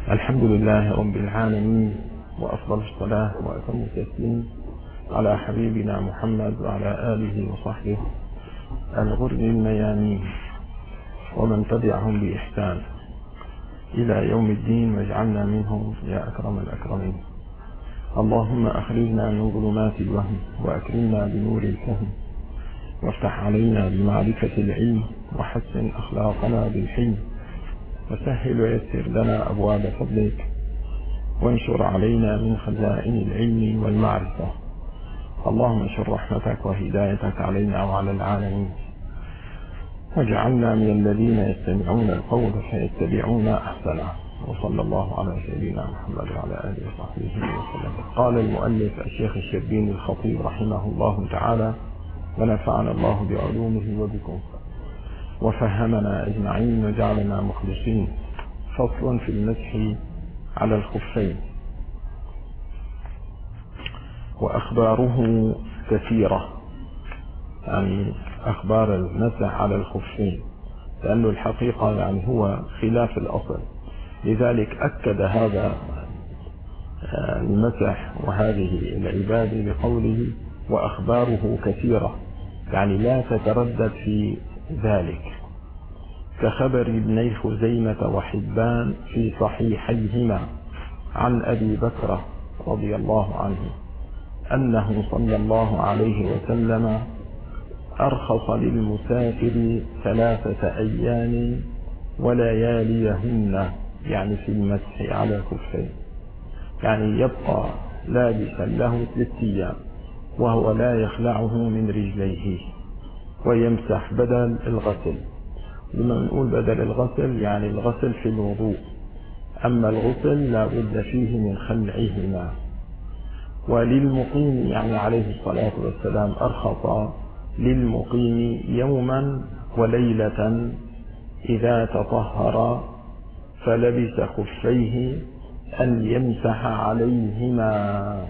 الحمد لله رب العالمين، وأفضل الصلاة وأتم التسليم على حبيبنا محمد وعلى آله وصحبه الغر الميامين ومن تبعهم بإحسان إلى يوم الدين، واجعلنا منهم يا أكرم الأكرمين. اللهم أخرجنا من ظلمات الوهم وأكرمنا بنور الفهم، وافتح علينا بمعرفة العلم، وحسن أخلاقنا بالحلم، وسهل ويسر لنا أبواب فضلك، وانشر علينا من خزائن العلم والمعرفة. اللهم انشر رحمتك وهدايتك علينا وعلى العالمين، واجعلنا من الذين يستمعون القول فيتبعون أحسنه. وصلى الله على سيدنا محمد وعلى آله وصحبه وسلم. قال المؤلف الشيخ الشربيني الخطيب رحمه الله تعالى، ونفعنا الله بعلومه وبكم، وفهمنا أجمعين وجعلنا مخلصين. فصل في المسح على الخفين. وأخباره كثيرة، يعني أخبار المسح على الخفين، لأنه الحقيقة يعني هو خلاف الأصل، لذلك أكد هذا المسح وهذه العبادة بقوله وأخباره كثيرة، يعني لا تتردد في ذلك، كخبر ابني خزيمة وحبان في صحيحيهما عن أبي بكر رضي الله عنه أنه صلى الله عليه وسلم أرخص للمسافر 3 أيام ولياليهن، يعني في المسح على الخفين، يعني يبقى لابسا له 3 أيام وهو لا يخلعه من رجليه، ويمسح بدل الغسل. لما نقول بدل الغسل يعني الغسل في الوضوء، أما الغسل لا بد فيه من خلعهما. وللمقيم يعني عليه الصلاة والسلام أرخص للمقيم يوما وليلة إذا تطهر فلبس خفيه أن يمسح عليهما.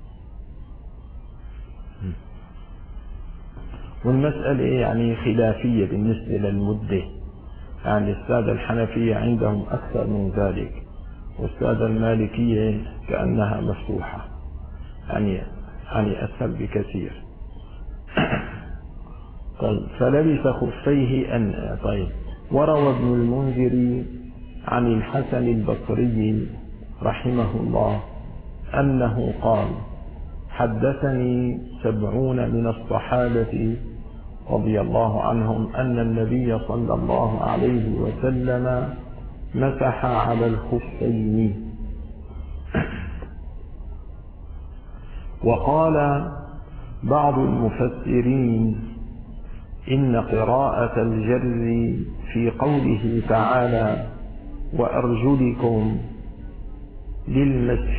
والمسألة يعني خلافية بالنسبة للمدة، يعني السادة الحنفية عندهم أكثر من ذلك، والسادة المالكية كأنها مفتوحة، يعني أسهل بكثير. طيب، فلبس خفيه طيب. وروى ابن المنذر عن الحسن البصري رحمه الله أنه قال: حدثني 70 من الصحابة رضي الله عنهم أن النبي صلى الله عليه وسلم مسح على الخفين. وقال بعض المفسرين إن قراءة الجر في قوله تعالى وأرجلكم للمسح،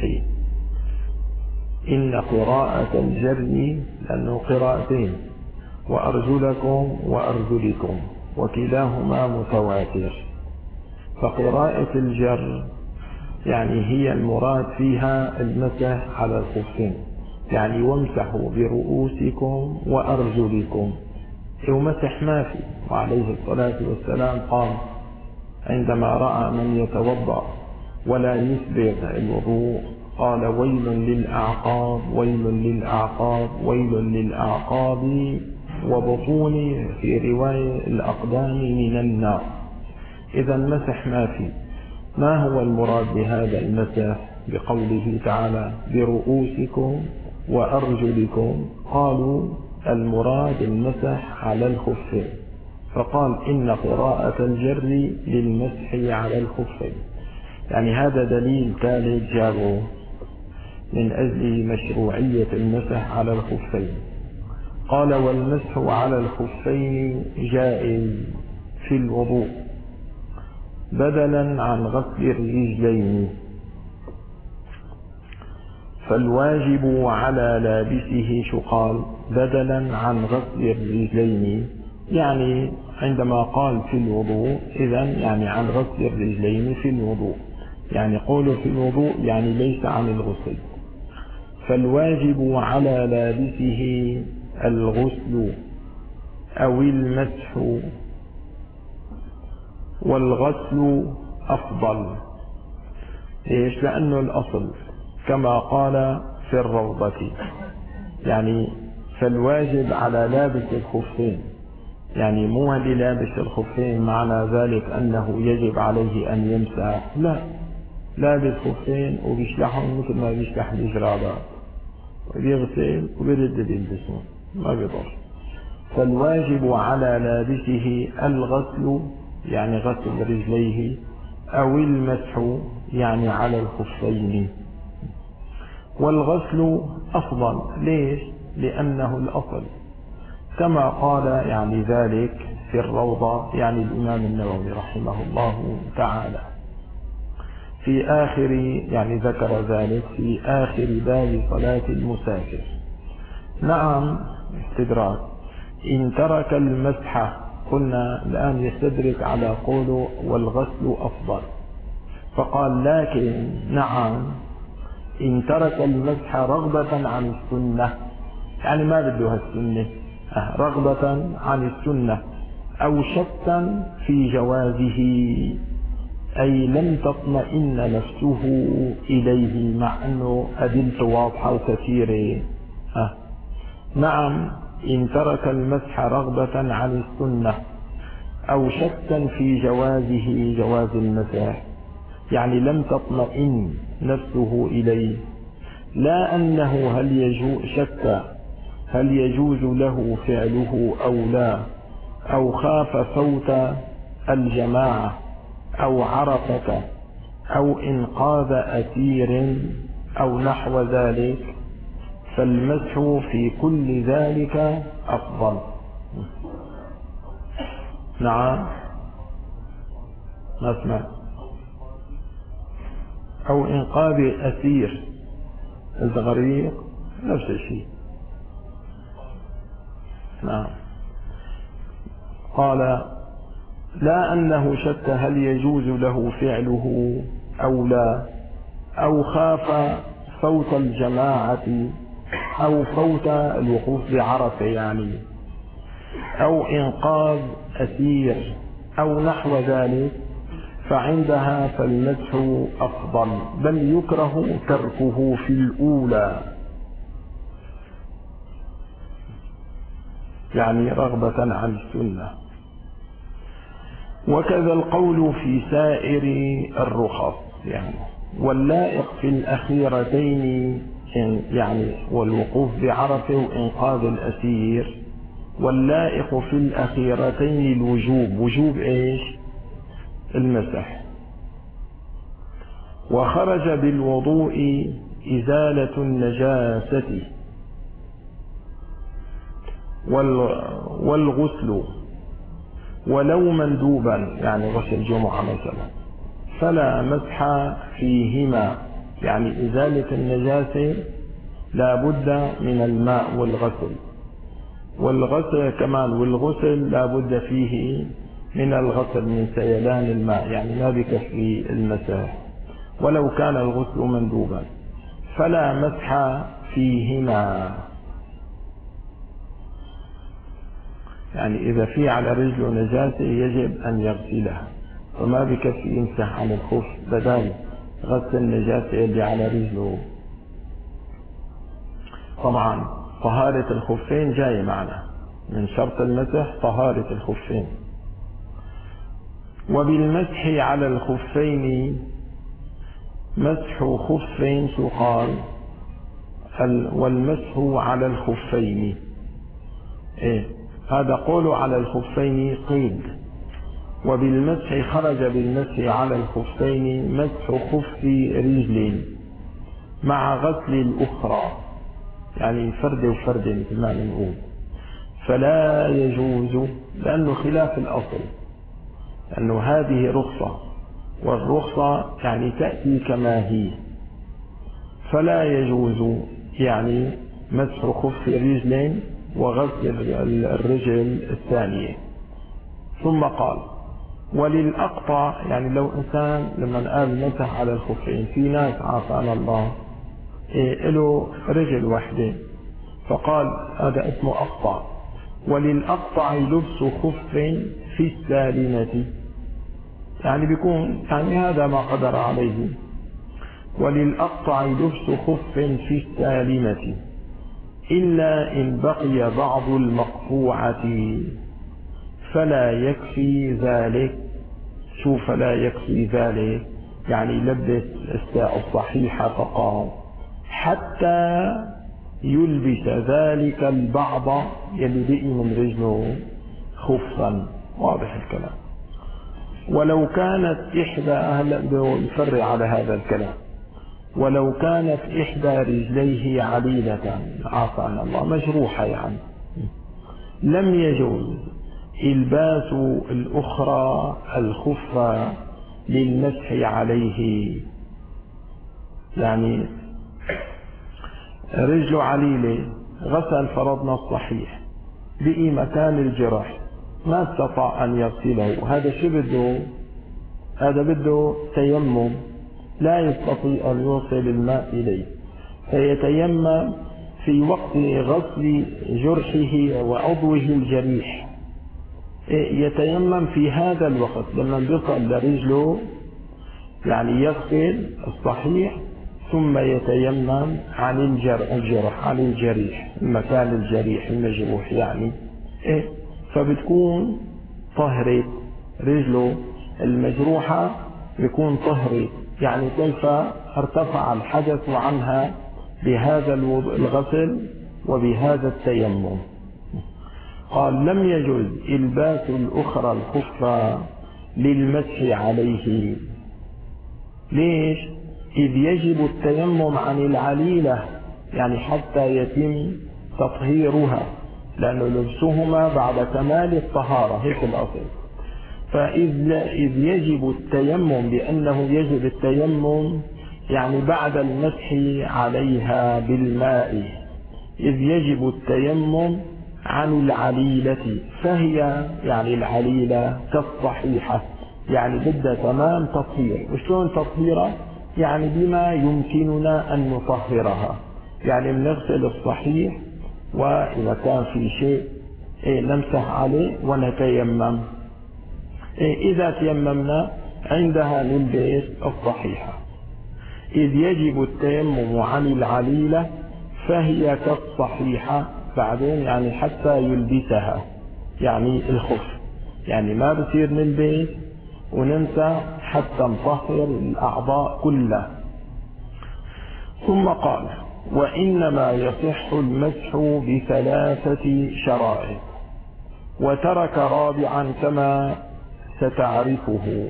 إن قراءة الجر لأنه قراءتين، وأرجلكم وأرجلكم، وكلاهما متواتر، فقراءة الجر يعني هي المراد فيها المسح على الخفين، يعني وامسحوا برؤوسكم وأرجلكم، ومسح ما في. وعليه الصلاة والسلام قال عندما رأى من يتوضأ ولا يسبغ الوضوء قال: ويل للأعقاب، ويل للأعقاب، ويل للأعقاب وبطون، في رواية الأقدام من النار. إذا مسح ما في. ما هو المراد بهذا المسح بقوله تعالى برؤوسكم وأرجلكم؟ قالوا المراد المسح على الخفين، فقال إن قراءة الجر للمسح على الخفين، يعني هذا دليل ثالث جابه من أجل مشروعية المسح على الخفين. قال: والمسح على الخفين جائز في الوضوء بدلا عن غسل الرجلين، فالواجب على لابسه شقال بدلا عن غسل الرجلين، يعني عندما قال في الوضوء إذن يعني عن غسل الرجلين في الوضوء، يعني قوله في الوضوء يعني ليس عن الغسل. فالواجب على لابسه الغسل أو المسح، والغسل أفضل، ليش؟ لأنه الأصل كما قال في الروضة، يعني فالواجب على لابس الخفين، يعني مو اللي لابس الخفين معنى ذلك أنه يجب عليه أن يمسح، لا، لابس خفين وبيشلحهم مثل ما بيشلح الجرابات، بيغسل وبيرد بيلبسهم، ما بيضر. فالواجب على لابسه الغسل، يعني غسل رجليه، أو المسح يعني على الخفين. والغسل أفضل، ليش؟ لأنه الأصل كما قال يعني ذلك في الروضة، يعني الإمام النووي رحمه الله تعالى في آخر، يعني ذكر ذلك في آخر باب صلاة المسافر. نعم، استدراك، إن ترك المسح، قلنا الآن يستدرك على قوله والغسل أفضل، فقال لكن نعم إن ترك المسح رغبة عن السنة، يعني ما بده هالسنة، رغبة عن السنة، أو شكا في جوازه، أي لم تطمئن نفسه إليه، مع أنه أدلته واضحة وكثيرة. نعم، إن ترك المسح رغبة عن السنة أو شكا في جوازه، جواز المسح، يعني لم تطمئن نفسه إليه، لا أنه هل يجوز، شك هل يجوز له فعله أو لا، أو خاف فوت الجماعة، أو عرفة، أو إنقاذ أسير، أو نحو ذلك، فالمسح في كل ذلك أفضل. نعم، ما سمعت. أو إنقاذ أسير، الغريق نفس الشيء. نعم، قال لا أنه شك هل يجوز له فعله أو لا، أو خاف فوت الجماعة، أو فوت الوقوف بعرفة يعني، أو إنقاذ أسير، أو نحو ذلك، فعندها فالمسح أفضل، بل يكره تركه في الأولى، يعني رغبة عن السنة. وكذا القول في سائر الرخص، يعني واللائق في الأخيرتين، يعني والوقوف بعرفة وإنقاذ الأسير، واللائق في الأخيرتين الوجوب، وجوب إيش؟ المسح. وخرج بالوضوء إزالة النجاسة، والغسل، ولو مندوبا، يعني غسل جمعة مثلا، فلا مسح فيهما، يعني إزالة النجاسة لا بد من الماء والغسل، والغسل كمان، والغسل لا بد فيه من الغسل، من سيلان الماء، يعني ما بكفي المسح ولو كان الغسل مندوبا، فلا مسح فيهما، يعني إذا في على رجله نجاسة يجب أن يغسلها، وما بكفي يمسح على الخف بدل غسل النجاسة اللي على رجله. طبعا طهارة الخفين جاي معنا، من شرط المسح طهارة الخفين. وبالمسح على الخفين، مسح خفين سقال، والمسح على الخفين، هذا قول على الخفين قيد. وبالمسح خرج بالمسح على الخفين مسح خف رجل مع غسل الأخرى، يعني فرد وفرد مثل ما نقول، فلا يجوز، لأنه خلاف الأصل، لأنه هذه رخصة، والرخصة يعني تأتي كما هي، فلا يجوز يعني مسح خف رجلين وغسل الرجل الثانية. ثم قال وللأقطع، يعني لو إنسان لما قال مسح على الخفين، في ناس عافانا الله له رجل واحدة، فقال هذا اسمه أقطع. وللأقطع لبس خف في السالمة، يعني بيكون يعني هذا ما قدر عليه، وللأقطع لبس خف في السالمة إلا إن بقي بعض المقطوعة فلا يكفي ذلك. شوف، فلا يكفي ذلك يعني لبس الساء الصحيحة فقط حتى يلبس ذلك البعض يلي بقي من رجله خفا. واضح الكلام. ولو كانت إحدى يفرع على هذا الكلام، ولو كانت إحدى رجليه عليلة عافانا الله مجروحة يعني لم يجوز إلباس الأخرى الخف للمسح عليه. يعني رجله عليلة، غسل فرضنا الصحيح بقي مكان الجرح ما استطاع أن يغسله، هذا شو بده؟ هذا بده تيمم، لا يستطيع أن يوصل الماء إليه، فيتيمم في وقت غسل جرحه وعضوه الجريح. يتيمم في هذا الوقت لما يصل لرجله، يعني يغسل الصحيح ثم يتيمم عن الجرح، عن الجريح، المكان الجريح المجروح يعني فبتكون طهرت رجله المجروحة، بيكون طهرت يعني كيف ارتفع الحدث عنها بهذا الغسل وبهذا التيمم. قال لم يجوز إلباس الأخرى الخف للمسح عليه. ليش؟ إذ يجب التيمم عن العليلة يعني حتى يتم تطهيرها، لأنه لبسهما بعد كمال الطهارة هيك الأصل. فإذ يجب التيمم، لأنه يجب التيمم يعني بعد المسح عليها بالماء، إذ يجب التيمم عن العليلة، فهي يعني العليلة كالصحيحة يعني بدها تمام تطهير. وشلون تطهيرها؟ يعني بما يمكننا أن نطهرها، يعني بنغسل الصحيح وإذا كان في شيء نمسح عليه ونتيمم. إذا تيممنا عندها نلبس الصحيحة. إذ يجب التيمم عن العليلة فهي كالصحيحة، بعدين يعني حتى يلبسها يعني الخف، يعني ما بصير نلبس وننسى حتى نطهر الأعضاء كلها. ثم قال وإنما يصح المسح ب3 شرائط، وترك رابعا كما ستعرفه.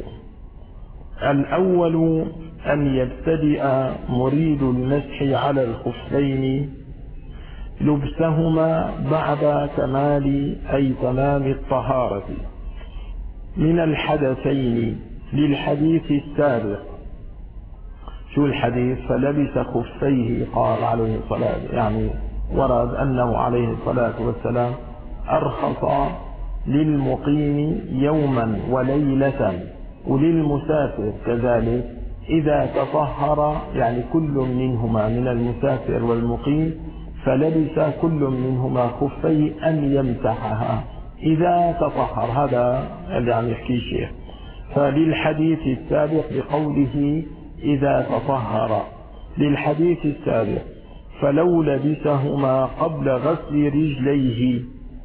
الأول أن يبتدئ مريد المسح على الخفين لبسهما بعد كمال أي تمام الطهارة من الحدثين للحديث السابق. شو الحديث؟ فلبس خفيه قال عليه الصلاة، يعني ورد أنه عليه الصلاة والسلام أرخص للمقيم يوما وليلة وللمسافر كذلك إذا تطهر، يعني كل منهما من المسافر والمقيم، فلبس كل منهما خفيه أن يمسحها إذا تطهر. هذا اللي عم يحكي الشيخ. فللحديث السابق بقوله إذا تطهر، للحديث السابق فلو لبسهما قبل غسل رجليه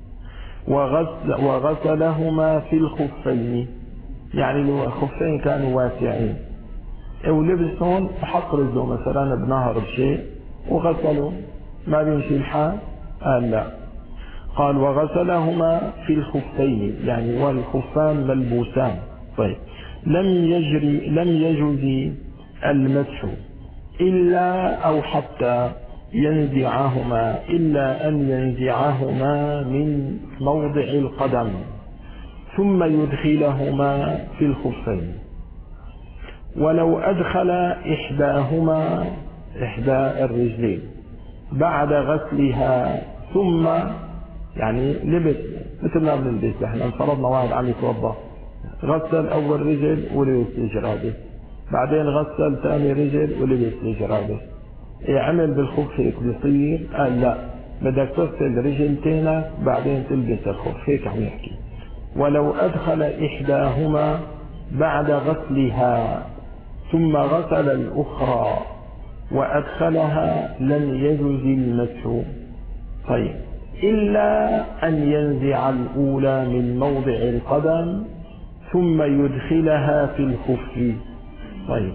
وغسلهما في الخفين، يعني الخفين كانوا واسعين ولبسهم وحط رجله مثلا بنهر بشيء وغسلوا، ما بيمشي الحال؟ قال لا. قال وغسلهما في الخفين يعني والخفان ملبوسان. طيب لم يجوز المسح إلا أو حتى ينزعهما، إلا أن ينزعهما من موضع القدم ثم يدخلهما في الخفين. ولو أدخل إحداهما، إحدى الرجلين، بعد غسلها ثم يعني لبس مثل ما بنلبس احنا، فرضنا واحد عم يتوضا غسل أول رجل ولبس الجرابة، بعدين غسل ثاني رجل ولبس الجرابة، عمل بالخف هيك بيصير؟ قال لا، بدك تغسل رجلتين بعدين تلبس الخف، هيك عم يحكي. ولو أدخل إحداهما بعد غسلها ثم غسل الأخرى وأدخلها لم يجز المسح. طيب، إلا أن ينزع الأولى من موضع القدم ثم يدخلها في الخف. طيب،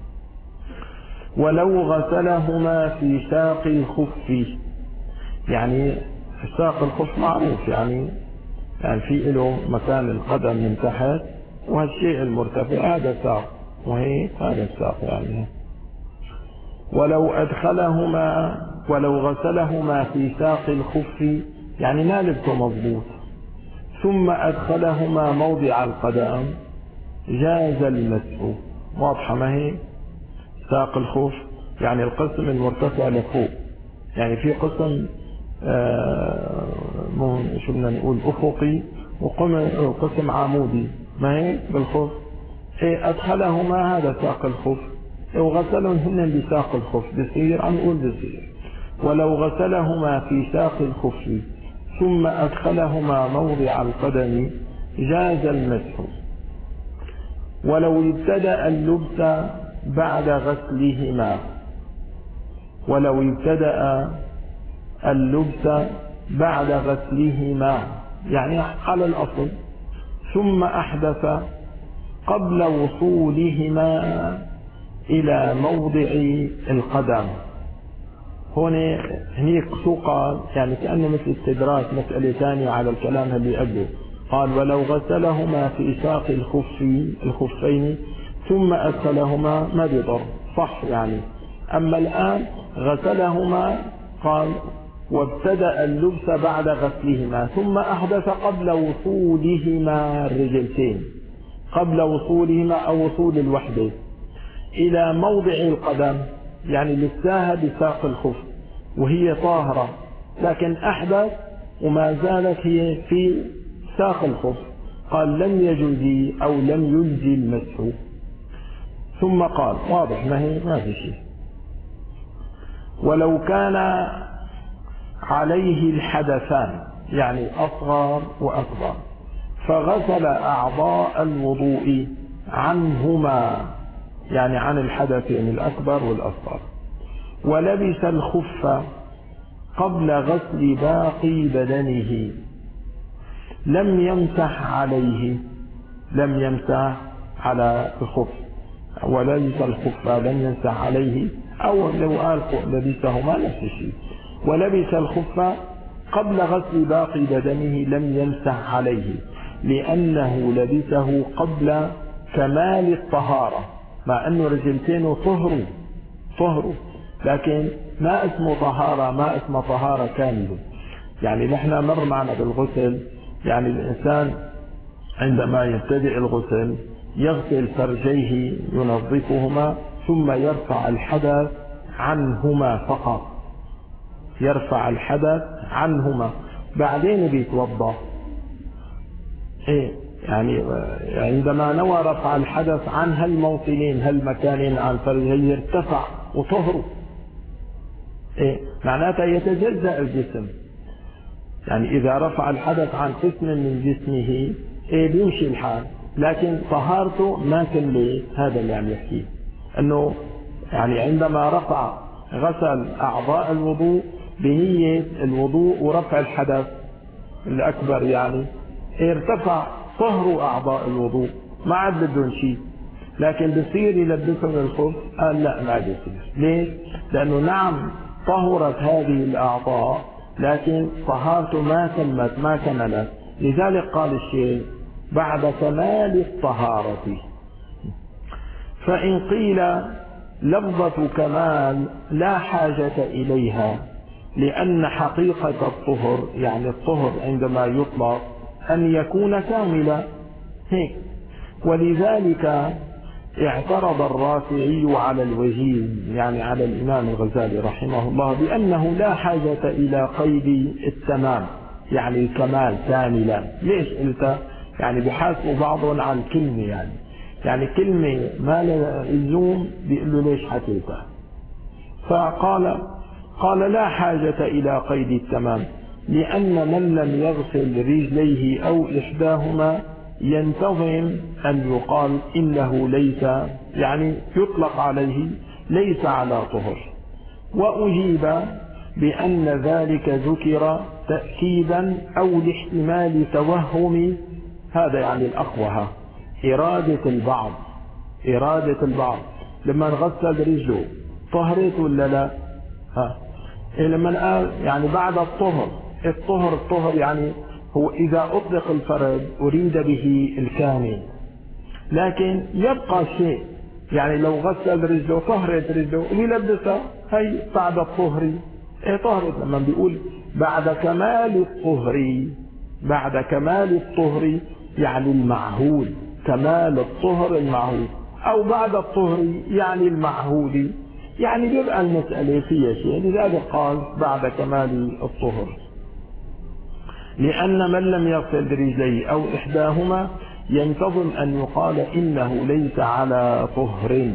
ولو غسلهما في ساق الخف، يعني ساق الخف معروف، يعني في له مكان القدم من تحت، وهالشيء المرتفع هذا ساق، وهي هذا الساق يعني. ولو غسلهما في ساق الخف، يعني ما لبسه مضبوط، ثم أدخلهما موضع القدم جاز المسح. واضحة ما هي؟ ساق الخف يعني القسم المرتفع لفوق، يعني في قسم شو بدنا نقول أفقي، وقسم عمودي، ما هي بالخف. أدخلهما هذا ساق الخف، وغسلهم هن بساق الخف، بصير عم نقول بصير. ولو غسلهما في ساق الخف ثم أدخلهما موضع القدم جاز المسح. ولو ابتدأ اللبس بعد غسلهما، يعني على الأصل، ثم أحدث قبل وصولهما إلى موضع القدم. هنيك سوقا، يعني كأنه مثل استدراك مسألة ثانية على الكلام اللي قبله. قال ولو غسلهما في ساق الخفين ثم أدخلهما ما بضر، صح يعني. أما الآن غسلهما، قال وابتدأ اللبس بعد غسلهما ثم أحدث قبل وصولهما الرجلتين، قبل وصولهما أو وصول الوحدة إلى موضع القدم، يعني لبساها بساق الخف وهي طاهرة، لكن أحدث وما زالت هي في ساق الخف، قال لم يجوز أو لم يلزي المسح. ثم قال واضح ما في شيء. ولو كان عليه الحدثان، يعني أصغر وأكبر، فغسل أعضاء الوضوء عنهما، يعني عن الحدثين الأكبر والأصغر، ولبس الخف قبل غسل باقي بدنه، لم يمسح على الخف، ولبس الخف لم يمسح عليه، أو لو قال لبسهما نفس الشيء. ولبس الخف قبل غسل باقي بدنه لم يمسح عليه، لأنه لبسه قبل كمال الطهارة، مع أنه رجلتين طهروا، لكن ما اسمه طهارة كاملة. يعني نحن مر معنا بالغسل، يعني الإنسان عندما يبتدئ الغسل يغسل فرجيه ينظفهما، ثم يرفع الحدث عنهما بعدين بيتوضا. يعني عندما نوى رفع الحدث عن هالموطنين هالمكانين عن فرجيه ارتفع وطهروا، معناتها يتجزأ الجسم. يعني إذا رفع الحدث عن قسم من جسمه بيمشي الحال، لكن طهارته ما كملت. هذا اللي عم يحكيه، أنه يعني عندما غسل أعضاء الوضوء بنية الوضوء ورفع الحدث الأكبر، يعني ارتفع طهر أعضاء الوضوء، ما عاد بدهم شيء، لكن بصير يلبسهم الخف. قال لا، ما بيصير. ليش؟ لأنه نعم طهرت هذه الأعضاء، لكن طهارته ما كملت. لذلك قال الشيخ بعد كمال الطهارة. فإن قيل لفظة كمال لا حاجة إليها، لأن حقيقة الطهر، يعني الطهر عندما يطلق أن يكون كاملا هيك. ولذلك اعترض الرافعي على الوجيز، يعني على الإمام الغزالي رحمه الله، بأنه لا حاجة إلى قيد التمام، يعني الكمال كاملا. ليش قلت؟ يعني بحاسبوا بعضهم على الكلمة، يعني كلمة ما لها لزوم بيقول له ليش حكيتها. قال لا حاجة إلى قيد التمام، لأن من لم يغسل رجليه أو إحداهما ينتظم أن يقال إنه ليس، يعني يطلق عليه ليس على طهر. وأجيب بأن ذلك ذكر تأكيدا أو لاحتمال توهم، هذا يعني الأقوى، إرادة البعض لما نغسل رجله طهرت ولا لا؟ لما قال يعني بعد الطهر يعني هو إذا أطلق الفرد أريد به الكامل، لكن يبقى شيء، يعني لو غسل رجله طهرت رجله ويلبسها هي بعد الطهر طهرت. لما بيقول بعد كمال الطهر يعني المعهود، كمال الطهر المعهود، أو بعد الطهر يعني المعهود، يعني بيبقى المسألة فيها شيء، لذلك قال بعد كمال الطهر. لأن من لم يغسل رجليه أو إحداهما ينتظم أن يقال إنه ليس على طهر.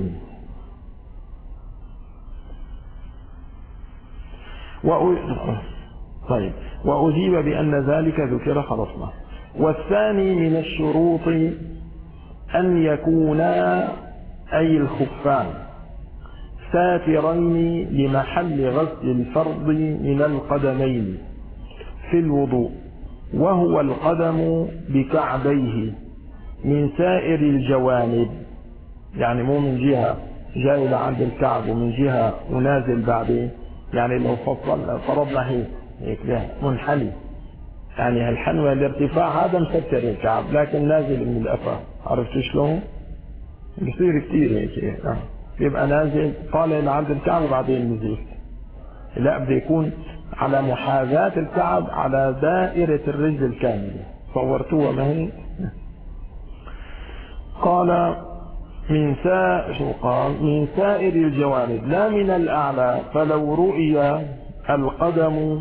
طيب، وأجيب بأن ذلك ذكر خلصنا. والثاني من الشروط أن يكونا أي الخفان ساترين لمحل غسل الفرض من القدمين في الوضوء، وهو القدم بكعبيه من سائر الجوانب، يعني مو من جهة جاي لعند الكعب ومن جهة ونازل بعدين، يعني لو فرضنا هيك منحني، يعني هالحنوة الارتفاع هذا مستر الكعب لكن نازل من الأفا، عرفت شلون؟ بصير كتير هيك يبقى نازل طالع لعند الكعب وبعدين نزيل، لا بده يكون على محاذاة الكعب على دائرة الرجل الكاملة. صورتوها ما هي؟ قال من سائر الجوانب لا من الأعلى، فلو رؤي القدم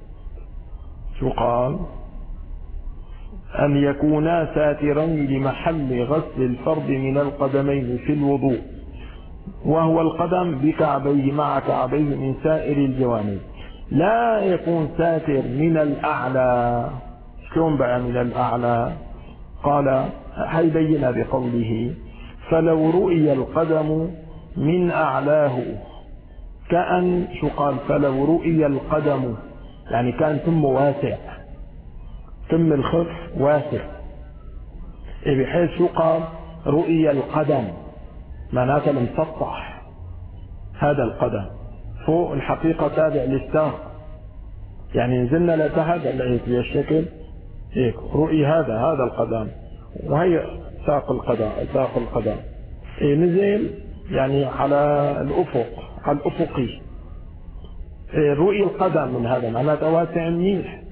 أن يكونا ساترين لمحل غسل الفرد من القدمين في الوضوء، وهو القدم بكعبيه مع كعبيه من سائر الجوانب، لا يكون ساتر من الأعلى. شلون بقى من الأعلى؟ قال هيبين بقوله فلو رؤي القدم من أعلاه، كأن فلو رؤي القدم يعني كان ثم واسع، ثم الخف واسع، بحيث قال رؤي القدم معناته المسطح، هذا القدم فوق الحقيقة تابع للساق، يعني نزلنا لتحت لقيت الشكل هيك رؤي هذا القدم، وهي ساق القدم نزل يعني على الأفق، على الأفقي، رؤي القدم من هذا معناته واسع منيح.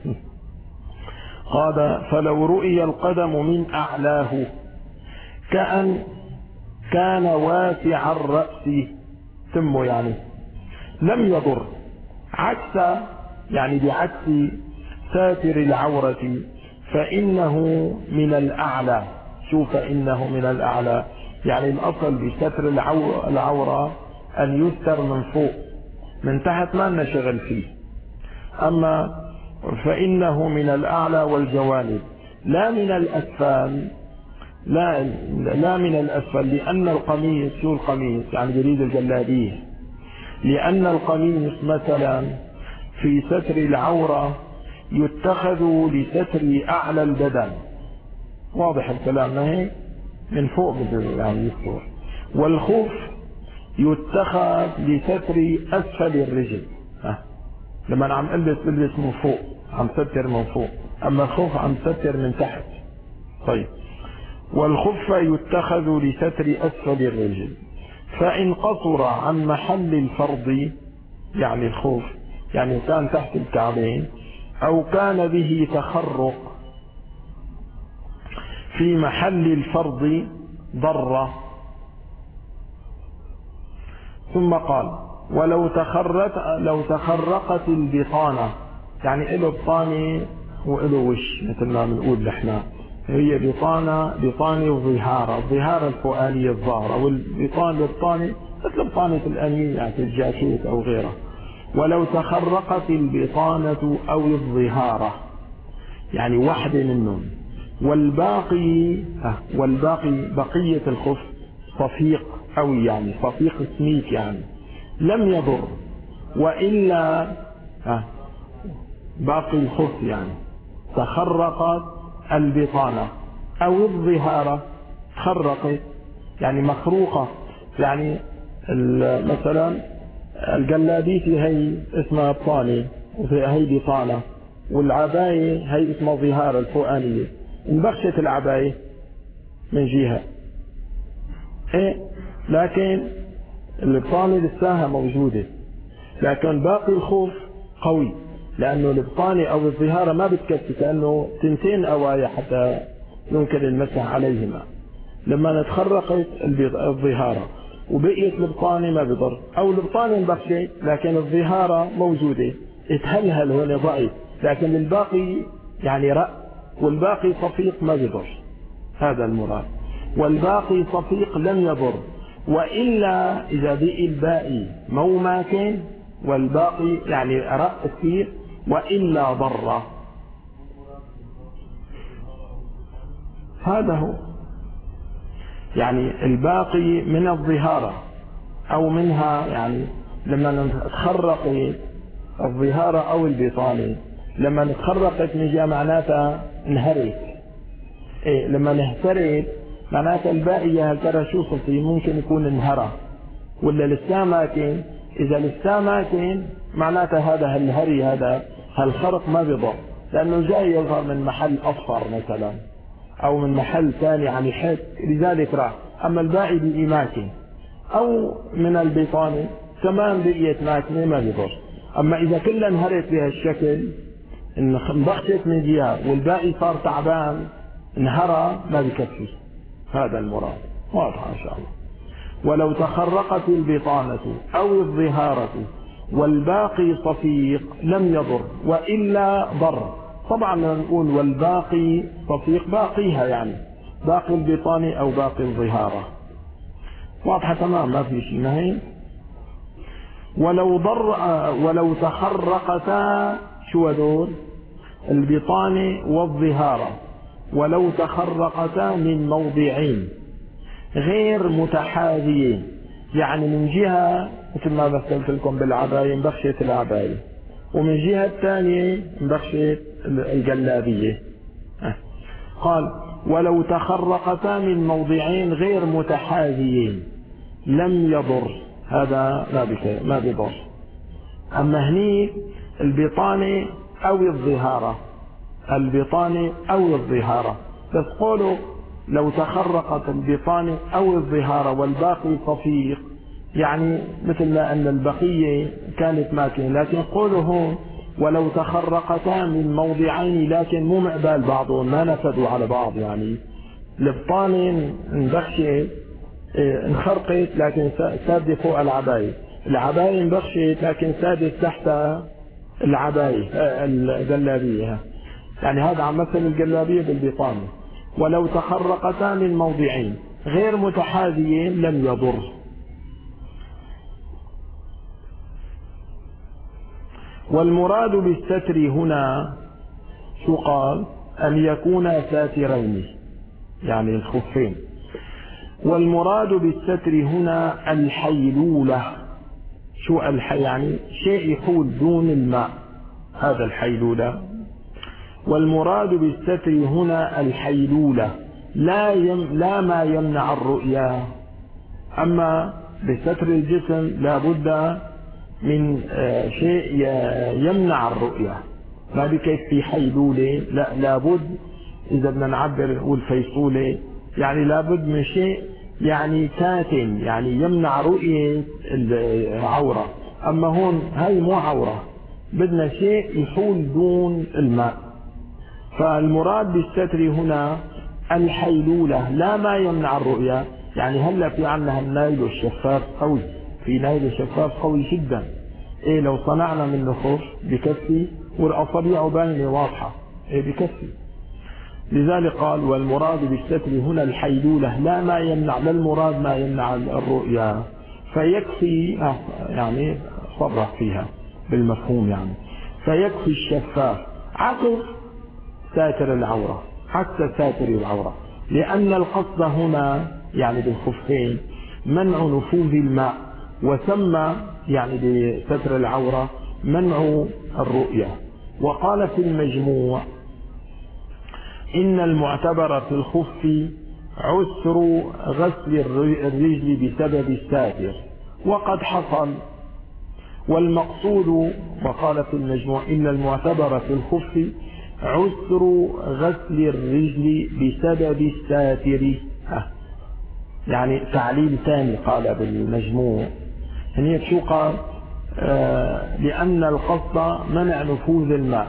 قال فلو رؤي القدم من أعلاه كأن كان واسع الرأس ثم يعني لم يضر، عكس يعني بعكس ساتر العورة فإنه من الأعلى. شوف إنه من الأعلى يعني الأصل بستر العورة أن يستر من فوق، من تحت ما نشغل فيه، أما فإنه من الأعلى والجوانب لا من الأسفل، لا من الأسفل، لأن القميص شو القميص يعني يريد الجلابيه، لأن القميص مثلا في ستر العورة يتخذ لستر أعلى البدن، واضح الكلام ما هيك؟ من فوق يعني يستر، والخف يتخذ لستر أسفل الرجل، لما عم ألبس من فوق عم ستر من فوق، أما الخف عم ستر من تحت. طيب، والخف يتخذ لستر أسفل الرجل، فإن قصر عن محل الفرض يعني الخف يعني كان تحت الكعبين، أو كان به تخرق في محل الفرض ضر. ثم قال ولو تخرقت البطانة، يعني له بطانة وله وش مثل ما بنقول نحن، هي بطانة وظهارة، الظهارة الفوقانية الظاهرة، والبطانة مثل بطانة الأمين يعني في الجاكيت أو غيره. ولو تخرقت البطانة أو الظهارة يعني واحدة منهم والباقي بقية الخف صفيق قوي، يعني صفيق سميك يعني لم يضر، وإلا باقي الخف يعني تخرقت البطانة أو الظهارة، تخرقت يعني مخروقة، يعني مثلا الجلابيتي هي اسمها بطانة وهي بطانة، والعباية هي اسمها ظهارة الفوقانية، انبخشت العباية من جهة لكن البطانة لساها موجودة، لكن باقي الخوف قوي، لأنه البطانة أو الظهارة ما بتكفي، كأنه تنتين أوايا حتى يمكن المسح عليهما. لما تخرقت الظهارة وبقيت البطانة ما بضر، أو البطانة انبخشت لكن الظهارة موجودة، اتهلهل هنا ضعيف، لكن الباقي يعني رأ، والباقي صفيق ما بضر، هذا المراد. والباقي صفيق لم يضر، وإلا إذا بقي الباقي مومات والباقي يعني رأ كثير وإلا ضر. هذا هو يعني الباقي من الظهارة أو منها، يعني لما تخرقت الظهارة أو البطانة، لما تخرقت من جهة معناتها انهرت، لما انهترت معناتها الباقي هالترى شو صفي، ممكن يكون انهرى ولا لسه ماكن، إذا لسه ماكن معناتها هذا الهري هذا هالخرق ما بيضر، لأنه جاي يظهر من محل أصفر مثلا أو من محل ثاني يعني حد، لذلك راح. أما الباقي بإماكن أو من البطانة كمان بقيت ماكنة ما بيضر. أما إذا كلها انهرت بهالشكل، انبخشت من جهة والباقي صار تعبان انهرى، ما بكفي، هذا المراد. واضح إن شاء الله. ولو تخرقت البطانة أو الظهارة والباقي صفيق لم يضر، وإلا ضر. طبعا نقول والباقي صفيق باقيها، يعني باقي البطانة أو باقي الظهارة. واضحة تمام، ما في شيء نهي. ولو تخرقتا، شو هذول؟ البطانة والظهارة، ولو تخرقتا من موضعين غير متحاذيين، يعني من جهة مثل ما مثلت لكم بالعباية انبخشت العباية، ومن جهة الثانية انبخشت الجلابية. قال ولو تخرقتا من موضعين غير متحاذيين لم يضر، هذا ما بضر. أما هني البطانة أو الظهارة، البطانة أو الظهارة، بس قولوا لو تخرقت البطانة أو الظهارة والباقي صفيق، يعني مثل ما أن البقية كانت ماكنة، لكن قولوا هون ولو تخرقتا من موضعين، لكن مو معبال بعضهم، ما نفدوا على بعض، يعني البطانة انبخشت انخرقت لكن سادة فوق العباية، العباية انبخشت لكن سادة تحت العباية الجلابية، يعني هذا عم مثل الجلابية بالبطانة. ولو تخرقتا من موضعين غير متحاذيين لم يضر. والمراد بالستر هنا شو قال؟ أن يكونا ساترين، يعني الخفين. والمراد بالستر هنا الحيلولة. شو يعني شيء يحول دون الماء، هذا الحيلولة. والمراد بالستر هنا الحيلولة، لا ما يمنع الرؤيا. أما بستر الجسم لا بد من شيء يمنع الرؤيا، ما بكيف في حيلولة، لا بد، إذا بدنا نعبر نقول فيصولة، يعني لابد من شيء يعني كاتم، يعني يمنع رؤية العورة. أما هون هاي مو عورة، بدنا شيء يحول دون الماء. فالمراد بالستر هنا الحيلولة، لا ما يمنع الرؤية. يعني هلا في عندنا النايل الشفاف قوي، في نايل شفاف قوي جدا، لو صنعنا منه خف بكفي، والأصابع باينة واضحة، بكفي. لذلك قال والمراد بالستر هنا الحيلولة، لا ما يمنع، لا المراد ما يمنع الرؤيا، فيكفي يعني صرح فيها بالمفهوم، يعني فيكفي الشفاف عكس ساتر العورة. حتى ساتر العورة، لأن القصد هنا يعني بالخفين منع نفوذ الماء، وسمى يعني بستر العورة منع الرؤية. وقال في المجموع: إن المعتبر في الخف عسر غسل الرجل بسبب الساتر وقد حصل، والمقصود. وقال في المجموع: إن المعتبر في الخف عسر غسل الرجل بسبب الساتر. يعني تعليل ثاني قال بالمجموع، هنيك شو قال؟ لأن القصد منع نفوذ الماء.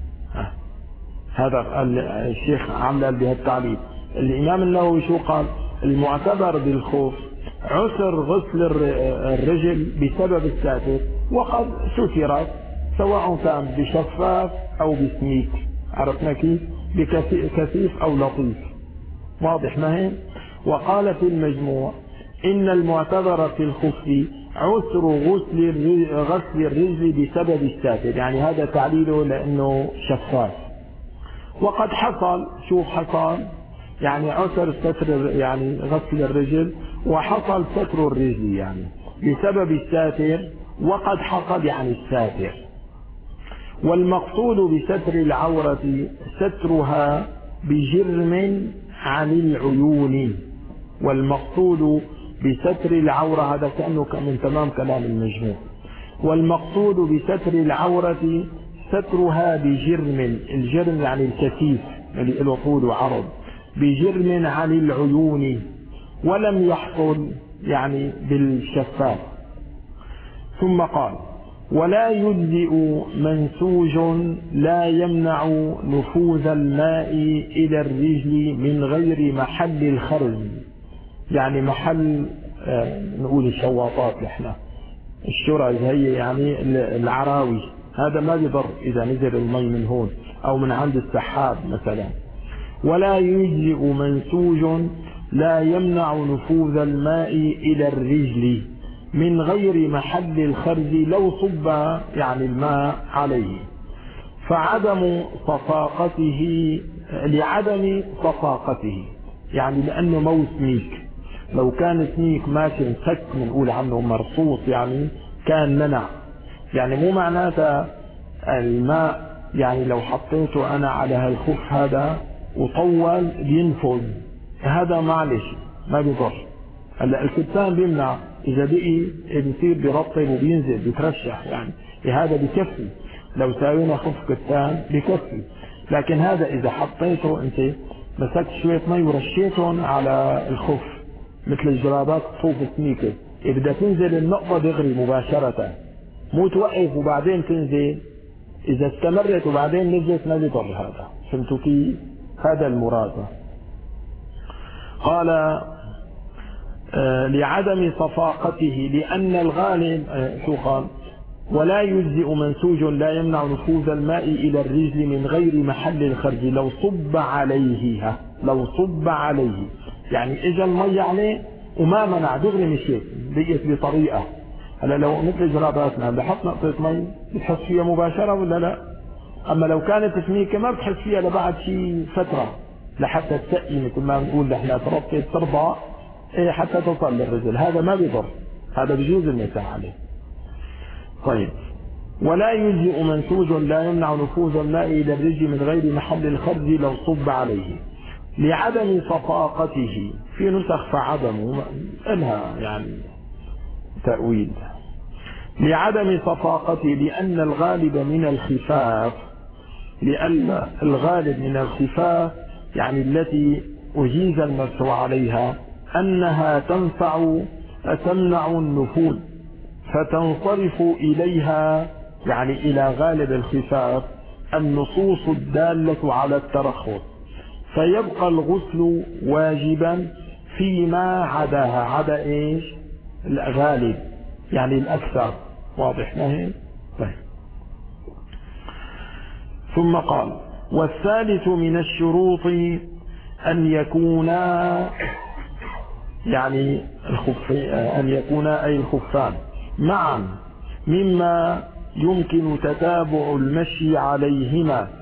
هذا الشيخ عمل بهالتعليل. الإمام النووي شو قال؟ المعتبر بالخوف عسر غسل الرجل بسبب الساتر وقد سترت، سواء كان بشفاف أو بسميك، عرفنا كيف؟ بكثيف أو لطيف، واضح ما هي؟ وقال في المجموع: إن المعتبر في الخف عسر غسل الرجل بسبب الساتر، يعني هذا تعليله لأنه شفاف. وقد حصل، شوف حصل يعني عسر ستر يعني غسل الرجل، وحصل ستر الرجل يعني بسبب الساتر، وقد حصل يعني الساتر. والمقصود بستر العورة سترها بجرم عن العيون. والمقصود بستر العورة، هذا كأنه من تمام كلام المجموع. والمقصود بستر العورة سترها بجرم، الجرم يعني الكثيف اللي له طول وعرض، بجرم عن العيون، ولم يحصل يعني بالشفاف. ثم قال: ولا يجزئ منسوج لا يمنع نفوذ الماء إلى الرجل من غير محل الخرز، يعني محل نقول الشواطات احنا الشرز هي يعني العراوي، هذا ما بيضر إذا نزل المي من هون أو من عند السحاب مثلا. ولا يجزئ منسوج لا يمنع نفوذ الماء إلى الرجل من غير محل الخرز لو صب يعني الماء عليه، فعدم صفاقته لعدم صفاقته، يعني لأنه مو سميك. لو كان سميك ماشي مسك بنقول عنه مرصوص يعني كان منع، يعني مو معناتها الماء يعني لو حطيته أنا على هالخف هذا وطول بينفذ، هذا معلش ما بيضر. هلا الكتان بيمنع، إذا بقي بيصير بيرطب وبينزل بيترشح، يعني هذا بكفي، لو ساوينا خف كتان بكفي. لكن هذا إذا حطيته أنت مسكت شوية مي ورشيتهم على الخف مثل الجرابات صوف سميكة، بدها تنزل النقطة دغري مباشرة، مو توقف وبعدين تنزل. إذا استمرت وبعدين نزلت ما بيضر هذا، فهمتوا كيف؟ هذا المراد. قال: لعدم صفاقته، لأن الغالب شو قال؟ ولا يجزئ منسوج لا يمنع نفوذ الماء إلى الرجل من غير محل الخرج لو صب عليه، لو صب عليه يعني إجا المي عليه وما منع دغري مشيت بقيت بطريقة. هلا لو مثل جراباتنا بحط نقطة مي بتحس فيها مباشرة ولا لا؟ أما لو كانت سميكة ما بتحس فيها لبعد شيء فترة لحتى تسقي، مثل ما بنقول نحن ترضى حتى توصل للرجل، هذا ما بيضر، هذا بجوز المساح عليه. طيب: ولا يجزئ منسوج لا يمنع نفوذ الماء إلى الرجل من غير محل الخرج لو صب عليه لعدم صفاقته. في نسخ فعدم إنها يعني تأويل. لعدم صفاقته لأن الغالب من الخفاف، لأن الغالب من الخفاف يعني التي أجيز المسح عليها أنها تمنع النفوذ، فتنصرف إليها يعني إلى غالب الخفاف النصوص الدالة على الترخص، فيبقى الغسل واجبا فيما عداها. عدا إيش؟ الغالب يعني الأكثر، واضح ما هي؟ طيب. ثم قال: والثالث من الشروط أن يكونا يعني أن يكونا أي الخفان معا مما يمكن تتابع المشي عليهما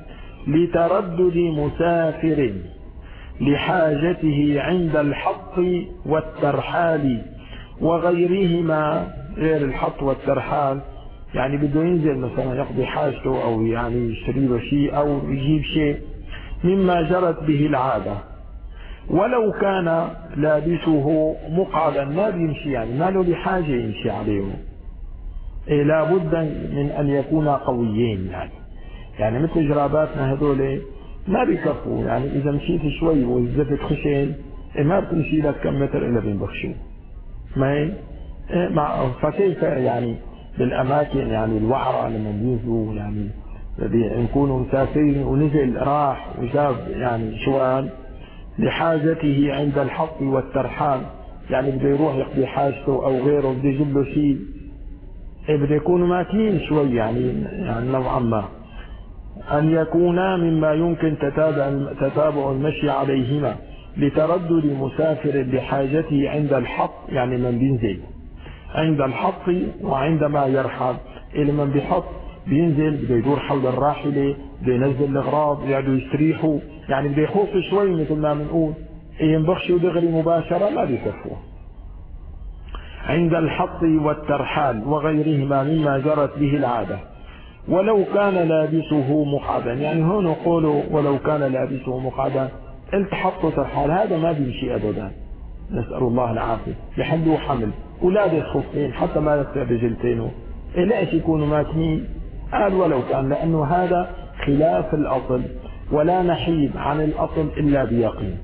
لتردد مسافر لحاجته عند الحط والترحال وغيرهما. غير الحط والترحال يعني بده ينزل مثلا يقضي حاجته أو يعني يشتري له شيء أو يجيب شيء مما جرت به العادة، ولو كان لابسه مقعدا ما بيمشي، يعني ما له بحاجة يمشي عليه. لا بد من أن يكون قويين، يعني مثل جراباتنا هذول ما بيكفوا، يعني إذا مشيت شوي والزفت خشن ما بتمشي لك كم متر إلا بينبخشوا. ما هي فكيف يعني بالأماكن يعني الوعرة لما بينزلوا، يعني نكونوا مسافرين ونزل راح وجاب يعني شوال لحاجته عند الحط والترحال، يعني بده يروح يقضي حاجته أو غيره بده يجيب له شيء، بده يكونوا ماكين شوي يعني نوعا ما. أن يكونا مما يمكن تتابع المشي عليهما لتردد مسافر لحاجته عند الحط، يعني من بينزل عند الحط وعندما يرحل. اللي من بيحط بينزل بده يدور حول الراحلة، بده ينزل الأغراض يقعدوا يستريحوا، يعني بده يخوف شوي مثل ما بنقول، ينبخشوا دغري مباشرة ما بيكفوا. عند الحط والترحال وغيرهما مما جرت به العادة ولو كان لابسه مقعدا. يعني هون قولوا ولو كان لابسه مقعدا، انت حطوا ترحال هذا ما بيمشي ابدا، نسأل الله العافية، يحملوا حمل ولابس خفين حتى ما يطلع بجلتينه، ليش يكونوا ماكنين؟ قال ولو كان، لأنه هذا خلاف الأصل ولا نحيد عن الأصل إلا بيقين.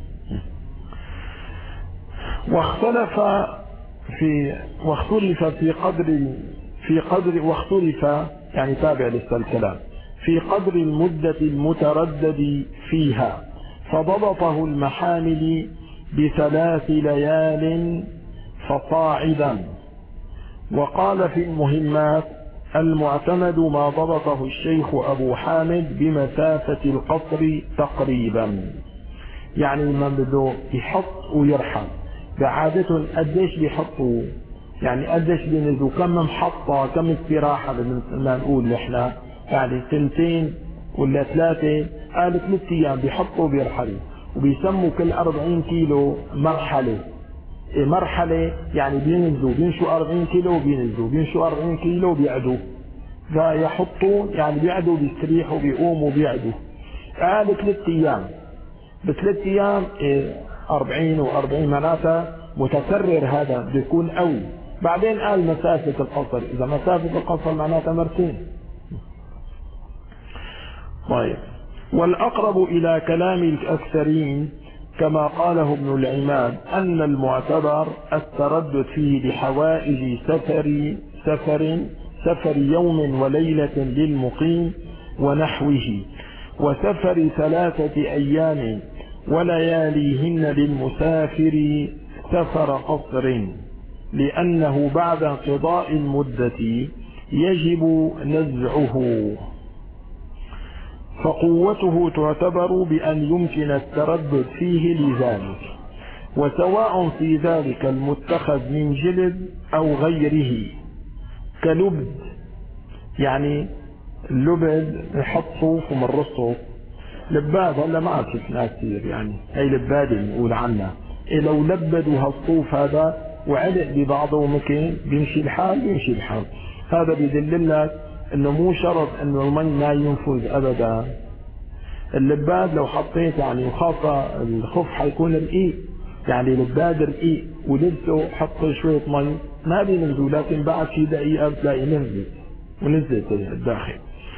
واختلف يعني تابع لسه الكلام في قدر المدة المتردد فيها، فضبطه المحامل ب3 ليال فصاعدا. وقال في المهمات المعتمد ما ضبطه الشيخ أبو حامد بمسافة القصر تقريبا، يعني من بده يحط ويرحل بعادة قديش بيحطوا، يعني قديش بينزلوا، كم محطة كم استراحة بدنا نقول نحن، يعني 2 ولا 3، قال 3 أيام بيحطوا وبيرحلوا، وبيسموا كل 40 كيلو مرحلة. مرحلة يعني بينزلوا بيمشوا 40 كيلو وبينزلوا بيمشوا 40 كيلو وبيعدوا، فيحطوا يعني بيعدوا بيستريحوا بيقوموا بيعدوا. قال 3 أيام، ب3 أيام 40 و40 معناتها متكرر، هذا بيكون قوي. بعدين قال مسافة القصر، إذا مسافة القصر معناتها 2 مرات. طيب، والأقرب إلى كلام الأكثرين كما قاله ابن العماد أن المعتبر التردد فيه لحوائج سفر يوم وليلة للمقيم ونحوه، وسفر 3 أيام ولياليهن للمسافر سفر قصر، لأنه بعد انقضاء المدة يجب نزعه، فقوته تعتبر بأن يمكن التردد فيه لذلك، وسواء في ذلك المتخذ من جلد أو غيره كلبد، يعني اللبد يحط صوف ومر الصوف، لباد هلا ما عاد شفناه كثير، يعني هي لبادة بنقول عنها، لو لبدوا هالصوف هذا وعلق ببعضه ممكن بيمشي الحال. هذا بيدل لك انه مو شرط انه المي ما ينفذ ابدا. اللباد لو حطيت يعني وخاصة الخف حيكون رقيق، يعني لباد رقيق ولبسه حط شوية مي ما بينزلوا، لكن بعد شي دقيقة بتلاقي ونزلت الداخل.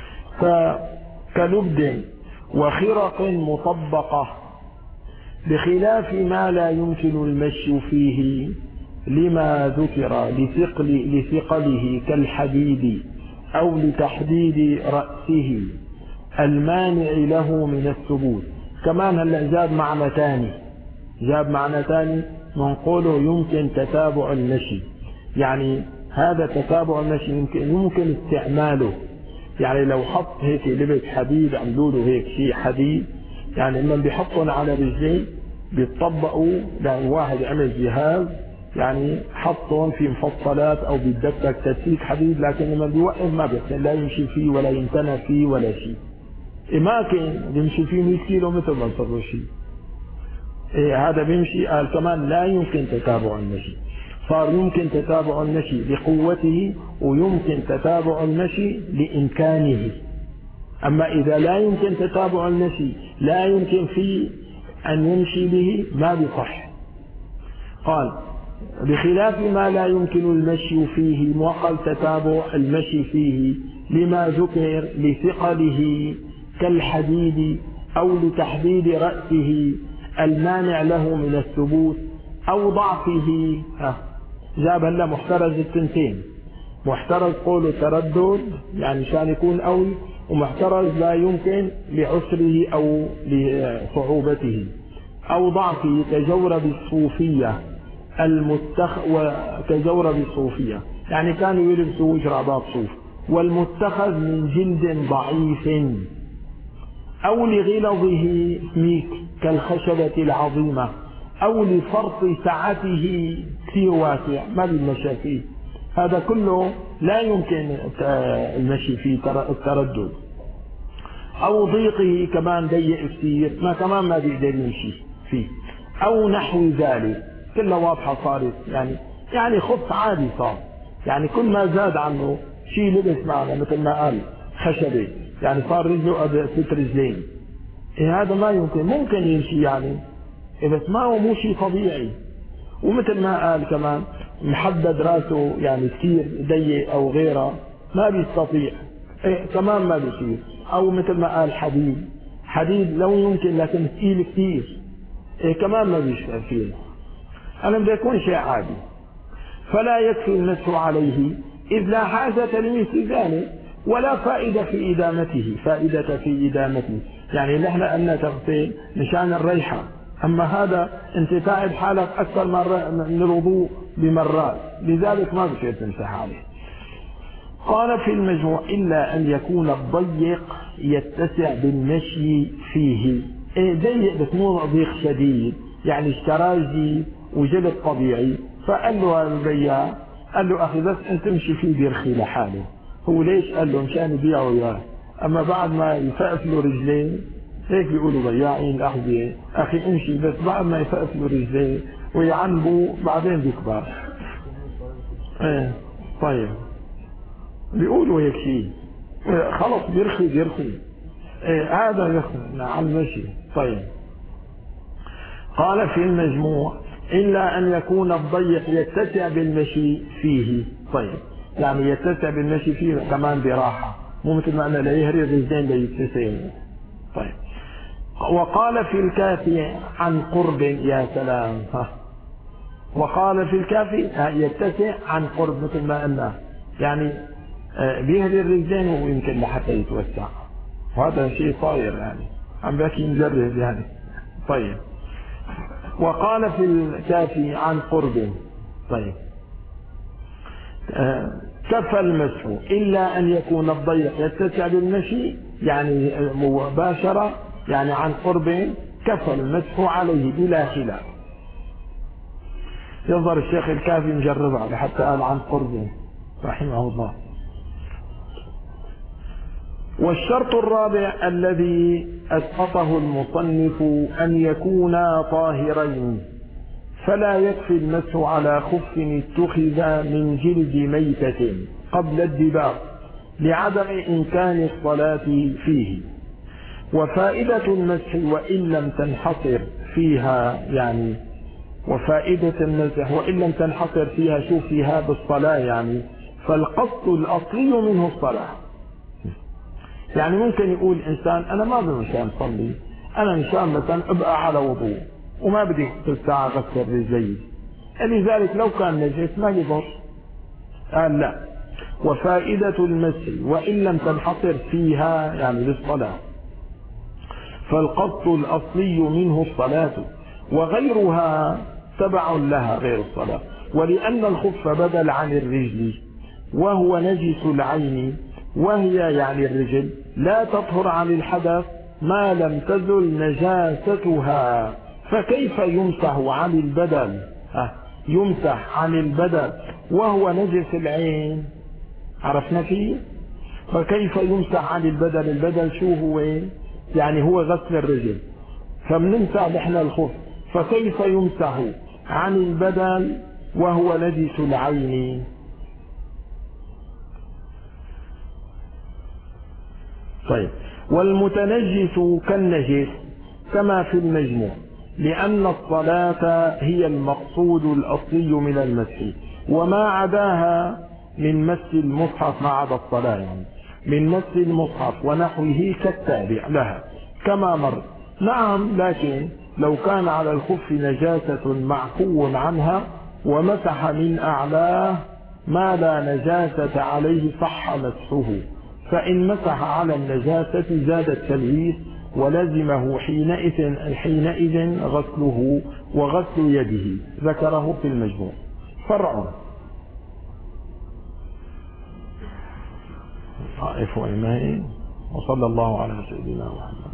فكلبد وخرق مطبقة، بخلاف ما لا يمكن المشي فيه لما ذكر لثقله كالحديد أو لتحديد رأسه المانع له من الثبوت. كمان هلا جاب معنى ثاني من قوله يمكن تتابع المشي، يعني هذا تتابع المشي يمكن استعماله، يعني لو حط هيك لبس حديد عملوا له هيك شيء حديد، يعني لما بيحطهم على رجليه بيطبقوا، يعني واحد عمل جهاز يعني حطهم في مفصلات او بيدبك تسليك حديد، لكن لما بيوقف ما بيحسن لا يمشي فيه ولا ينتنى فيه ولا شيء، ما كان بيمشي فيه 100 كيلو متر ما صار له شيء. هذا بيمشي. قال كمان لا يمكن تتابع المشي. صار يمكن تتابع المشي لقوته ويمكن تتابع المشي لإمكانه. أما إذا لا يمكن تتابع المشي، لا يمكن فيه أن يمشي به، ما بيصح. قال بخلاف ما لا يمكن المشي فيه، وقال تتابع المشي فيه لما ذكر لثقله كالحديد أو لتحديد رأسه المانع له من الثبوت أو ضعفه. جاب هلا محترز التنتين، محترز قوله تردد يعني شان يكون قوي، ومحترز لا يمكن لعسره أو لصعوبته أو ضعفه كجورب الصوفية وكجورب الصوفية، يعني كانوا يلبسوا جرابات صوف، والمتخذ من جلد ضعيف أو لغلظه ميك كالخشبة العظيمة أو لفرط سعته كثير واسع ما بالمشي فيه. هذا كله لا يمكن المشي فيه التردد. أو ضيقه كمان ضيق كثير ما كمان ما بيقدر يمشي فيه، أو نحو ذلك. كلها واضحة صارت. يعني خف عادي صار، يعني كل ما زاد عنه شيء لبس معنا مثل ما قال خشبة، يعني صار رجله قد 6 رجلين. هذا ما يمكن. ممكن يمشي يعني بس ما هو مو شيء طبيعي. ومثل ما قال كمان محدد راسه يعني كثير ضيق أو غيره ما بيستطيع، كمان ما بيصير. أو مثل ما قال حديد لو يمكن لكن ثقيل كثير، كمان ما بيشتغل فيه. أنا بدي يكون شيء عادي. فلا يكفي المسح عليه إذ لا حاجة لمثل ذلك ولا فائدة في إدامته. يعني نحن أن تغسل مشان الريحة، أما هذا أنت تعب حالك أكثر من الوضوء بمرات، لذلك ما بصير تمسح عليه. قال في المجموع إلا أن يكون الضيق يتسع بالمشي فيه. ضيق بس مو ضيق شديد، يعني اشتراجي وجلد طبيعي. فقال له البياع، قال له أخي بس أنت تمشي فيه بيرخي لحاله. هو ليش؟ قال له مشان يبيعه إياه. أما بعد ما يفقف له رجلين، هيك بيقولوا بياعين الأحذية، أخي امشي بس بعد ما يفقف له رجلين ويعنبه بعدين بيكبر. طيب بيقولوا هيك شيء، خلص بيرخي. هذا يخرج على المشي. طيب قال في المجموع إلا أن يكون الضيق يتسع بالمشي فيه. طيب يعني يتسع بالمشي فيه كمان براحة، مو مثل ما أنا لا يهري الرجلين ليتسع. طيب وقال في الكافي عن قرب. يا سلام. وقال في الكافي يتسع عن قرب مثل ما قلنا، يعني بيهري الرجلين ويمكن لحتى يتوسع، وهذا شيء طاير يعني عم بحكي مجرد يعني. طيب وقال في الكافي عن قرب. طيب كفى المسح إلا أن يكون الضيق يتسع بالمشي يعني مباشرة، يعني عن قرب كفى المسح عليه بلا خلاف. يظهر الشيخ الكافي مجربها حتى قال عن قرب رحمه الله. والشرط الرابع الذي أسقطه المصنف أن يكونا طاهرين، فلا يكفي المسح على خف اتخذ من جلد ميتة قبل الدباغ لعدم إمكان الصلاة فيه. وفائدة المسح وإن لم تنحصر فيها، يعني وفائدة المسح وإن لم تنحصر فيها شوف فيها بالصلاة، يعني فالقصد الأصلي منه الصلاة. يعني ممكن يقول إنسان أنا ما بدي مشان أصلي، أنا مشان مثلا أبقى على وضوء وما بدي كل ساعة أغسل رجلي، لذلك لو كان نجس ما يضر. قال لا، وفائدة المسح وإن لم تنحصر فيها يعني للصلاة فالقصد الأصلي منه الصلاة، وغيرها تبع لها غير الصلاة. ولأن الخف بدل عن الرجل وهو نجس العين، وهي يعني الرجل لا تطهر عن الحدث ما لم تزل نجاستها، فكيف يمسح عن البدن؟ يمسح عن البدن وهو نجس العين، عرفنا فيه؟ فكيف يمسح عن البدن؟ البدن شو هو؟ يعني هو غسل الرجل، فبنمسح نحن الخف، فكيف يمسح عن البدن وهو نجس العين؟ طيب، والمتنجس كالنجس كما في المجموع، لأن الصلاة هي المقصود الأصلي من المسح، وما عداها من مس المصحف، ما عدا الصلاة يعني من مس المصحف ونحوه كالتابع لها كما مر. نعم، لكن لو كان على الخف نجاسة معفو عنها ومسح من أعلاه ما لا نجاسة عليه صح مسحه، فإن مسح على النجاسة زاد التلويث ولزمه حينئذ غسله وغسل يده، ذكره في المجموع. فرع طائف وإمائي، وصلى الله على سيدنا محمد.